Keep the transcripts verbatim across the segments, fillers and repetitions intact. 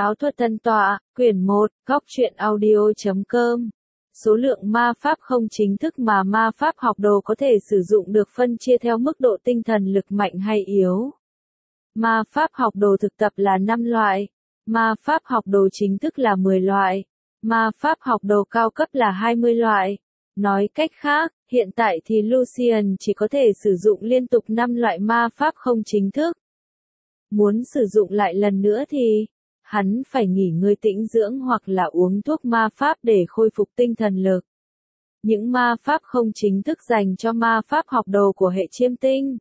Áo thuật tân tọa, quyển một, góc truyện audio chấm com. Số lượng ma pháp không chính thức mà ma pháp học đồ có thể sử dụng được phân chia theo mức độ tinh thần lực mạnh hay yếu. Ma pháp học đồ thực tập là năm loại. Ma pháp học đồ chính thức là mười loại. Ma pháp học đồ cao cấp là hai mươi loại. Nói cách khác, hiện tại thì Lucian chỉ có thể sử dụng liên tục năm loại ma pháp không chính thức. Muốn sử dụng lại lần nữa thì hắn phải nghỉ ngơi tĩnh dưỡng hoặc là uống thuốc ma pháp để khôi phục tinh thần lực. Những ma pháp không chính thức dành cho ma pháp học đồ của hệ chiêm tinh.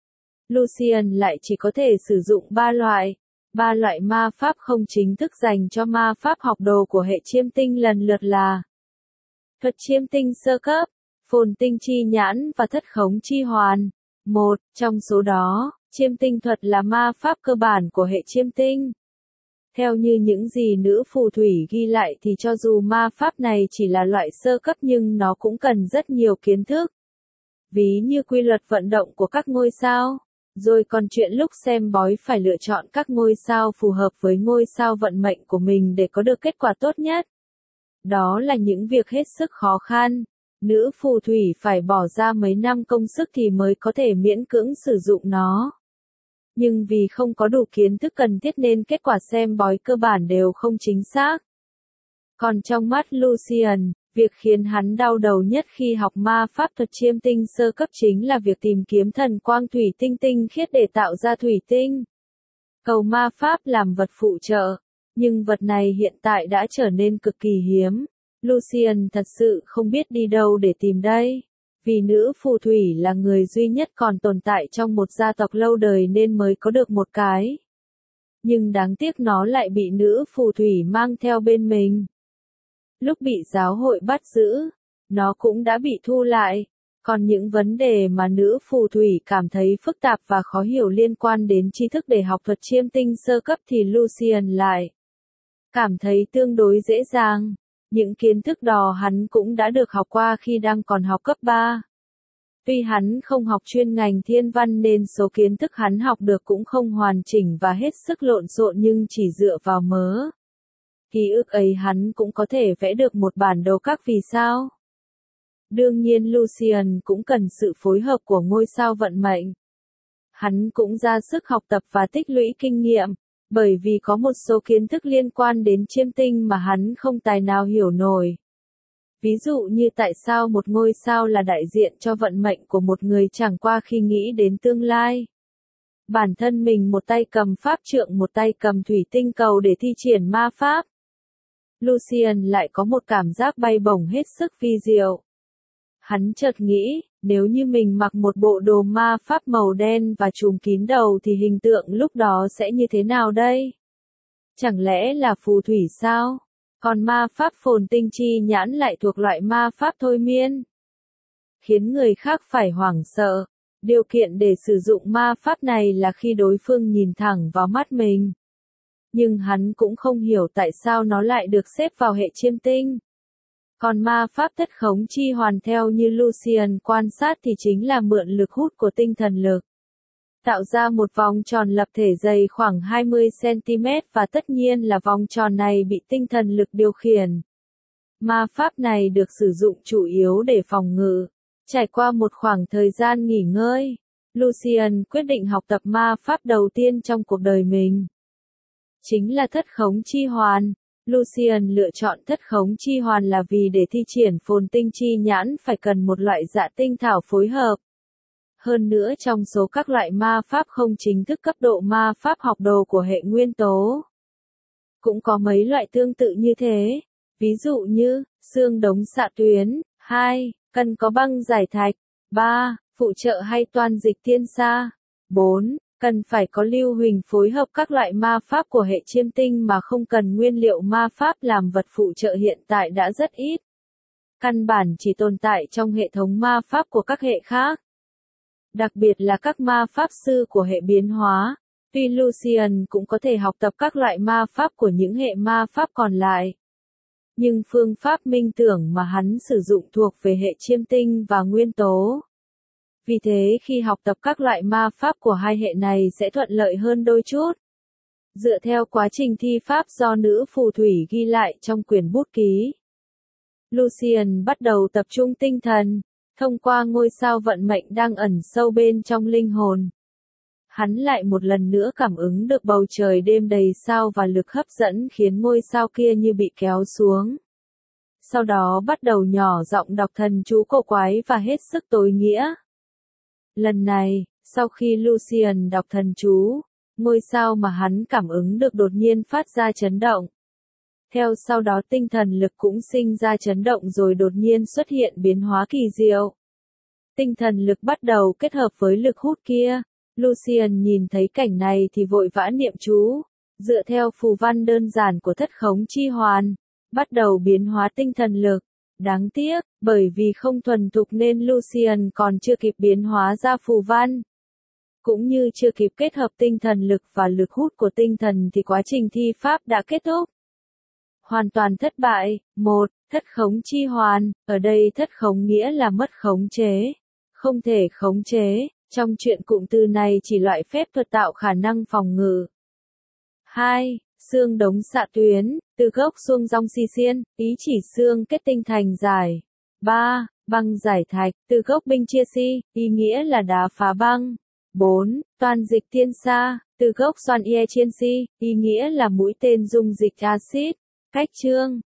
Lucian lại chỉ có thể sử dụng ba loại. Ba loại ma pháp không chính thức dành cho ma pháp học đồ của hệ chiêm tinh lần lượt là thuật chiêm tinh sơ cấp, phồn tinh chi nhãn và thất khống chi hoàn. Một trong số đó, chiêm tinh thuật là ma pháp cơ bản của hệ chiêm tinh. Theo như những gì nữ phù thủy ghi lại thì cho dù ma pháp này chỉ là loại sơ cấp nhưng nó cũng cần rất nhiều kiến thức. Ví như quy luật vận động của các ngôi sao. Rồi còn chuyện lúc xem bói phải lựa chọn các ngôi sao phù hợp với ngôi sao vận mệnh của mình để có được kết quả tốt nhất. Đó là những việc hết sức khó khăn. Nữ phù thủy phải bỏ ra mấy năm công sức thì mới có thể miễn cưỡng sử dụng nó. Nhưng vì không có đủ kiến thức cần thiết nên kết quả xem bói cơ bản đều không chính xác. Còn trong mắt Lucian, việc khiến hắn đau đầu nhất khi học ma pháp thuật chiêm tinh sơ cấp chính là việc tìm kiếm thần quang thủy tinh tinh khiết để tạo ra thủy tinh. Cầu ma pháp làm vật phụ trợ, nhưng vật này hiện tại đã trở nên cực kỳ hiếm. Lucian thật sự không biết đi đâu để tìm đây. Vì nữ phù thủy là người duy nhất còn tồn tại trong một gia tộc lâu đời nên mới có được một cái. Nhưng đáng tiếc nó lại bị nữ phù thủy mang theo bên mình. Lúc bị giáo hội bắt giữ, nó cũng đã bị thu lại. Còn những vấn đề mà nữ phù thủy cảm thấy phức tạp và khó hiểu liên quan đến tri thức để học thuật chiêm tinh sơ cấp thì Lucian lại cảm thấy tương đối dễ dàng. Những kiến thức đó hắn cũng đã được học qua khi đang còn học cấp ba. Tuy hắn không học chuyên ngành thiên văn nên số kiến thức hắn học được cũng không hoàn chỉnh và hết sức lộn xộn nhưng chỉ dựa vào mớ ký ức ấy hắn cũng có thể vẽ được một bản đồ các vì sao. Đương nhiên Lucian cũng cần sự phối hợp của ngôi sao vận mệnh. Hắn cũng ra sức học tập và tích lũy kinh nghiệm. Bởi vì có một số kiến thức liên quan đến chiêm tinh mà hắn không tài nào hiểu nổi. Ví dụ như tại sao một ngôi sao là đại diện cho vận mệnh của một người chẳng qua khi nghĩ đến tương lai. Bản thân mình một tay cầm pháp trượng một tay cầm thủy tinh cầu để thi triển ma pháp. Lucian lại có một cảm giác bay bổng hết sức vi diệu. Hắn chợt nghĩ, nếu như mình mặc một bộ đồ ma pháp màu đen và trùm kín đầu thì hình tượng lúc đó sẽ như thế nào đây? Chẳng lẽ là phù thủy sao? Còn ma pháp phồn tinh chi nhãn lại thuộc loại ma pháp thôi miên. Khiến người khác phải hoảng sợ. Điều kiện để sử dụng ma pháp này là khi đối phương nhìn thẳng vào mắt mình. Nhưng hắn cũng không hiểu tại sao nó lại được xếp vào hệ chiêm tinh. Còn ma pháp thất khống chi hoàn theo như Lucian quan sát thì chính là mượn lực hút của tinh thần lực. Tạo ra một vòng tròn lập thể dày khoảng hai mươi xăng ti mét và tất nhiên là vòng tròn này bị tinh thần lực điều khiển. Ma pháp này được sử dụng chủ yếu để phòng ngự. Trải qua một khoảng thời gian nghỉ ngơi, Lucian quyết định học tập ma pháp đầu tiên trong cuộc đời mình. Chính là thất khống chi hoàn. Lucian lựa chọn thất khống chi hoàn là vì để thi triển phồn tinh chi nhãn phải cần một loại dạ tinh thảo phối hợp. Hơn nữa trong số các loại ma pháp không chính thức cấp độ ma pháp học đồ của hệ nguyên tố, cũng có mấy loại tương tự như thế. Ví dụ như, xương đống xạ tuyến. Hai. Cần có băng giải thạch. Ba. Phụ trợ hay toan dịch thiên sa. Bốn. Cần phải có lưu huỳnh phối hợp các loại ma pháp của hệ chiêm tinh mà không cần nguyên liệu ma pháp làm vật phụ trợ hiện tại đã rất ít. Căn bản chỉ tồn tại trong hệ thống ma pháp của các hệ khác. Đặc biệt là các ma pháp sư của hệ biến hóa. Tuy Lucian cũng có thể học tập các loại ma pháp của những hệ ma pháp còn lại. Nhưng phương pháp minh tưởng mà hắn sử dụng thuộc về hệ chiêm tinh và nguyên tố. Vì thế khi học tập các loại ma pháp của hai hệ này sẽ thuận lợi hơn đôi chút. Dựa theo quá trình thi pháp do nữ phù thủy ghi lại trong quyển bút ký, Lucian bắt đầu tập trung tinh thần, thông qua ngôi sao vận mệnh đang ẩn sâu bên trong linh hồn. Hắn lại một lần nữa cảm ứng được bầu trời đêm đầy sao và lực hấp dẫn khiến ngôi sao kia như bị kéo xuống. Sau đó bắt đầu nhỏ giọng đọc thần chú cổ quái và hết sức tối nghĩa. Lần này, sau khi Lucian đọc thần chú, ngôi sao mà hắn cảm ứng được đột nhiên phát ra chấn động. Theo sau đó tinh thần lực cũng sinh ra chấn động rồi đột nhiên xuất hiện biến hóa kỳ diệu. Tinh thần lực bắt đầu kết hợp với lực hút kia. Lucian nhìn thấy cảnh này thì vội vã niệm chú, dựa theo phù văn đơn giản của thất khống chi hoàn, bắt đầu biến hóa tinh thần lực. Đáng tiếc, bởi vì không thuần thục nên Lucian còn chưa kịp biến hóa ra phù văn. Cũng như chưa kịp kết hợp tinh thần lực và lực hút của tinh thần thì quá trình thi pháp đã kết thúc. Hoàn toàn thất bại. Một, thất khống chi hoàn, ở đây thất khống nghĩa là mất khống chế, không thể khống chế, trong chuyện cụm từ này chỉ loại phép thuật tạo khả năng phòng ngự. Hai, xương đống xạ tuyến, từ gốc xuông rong si xiên, ý chỉ xương kết tinh thành giải. Ba, băng giải thạch, từ gốc binh chia si, ý nghĩa là đá phá băng. Bốn, toàn dịch tiên sa, từ gốc xoan ie chiên si, ý nghĩa là mũi tên dung dịch axit. Cách chương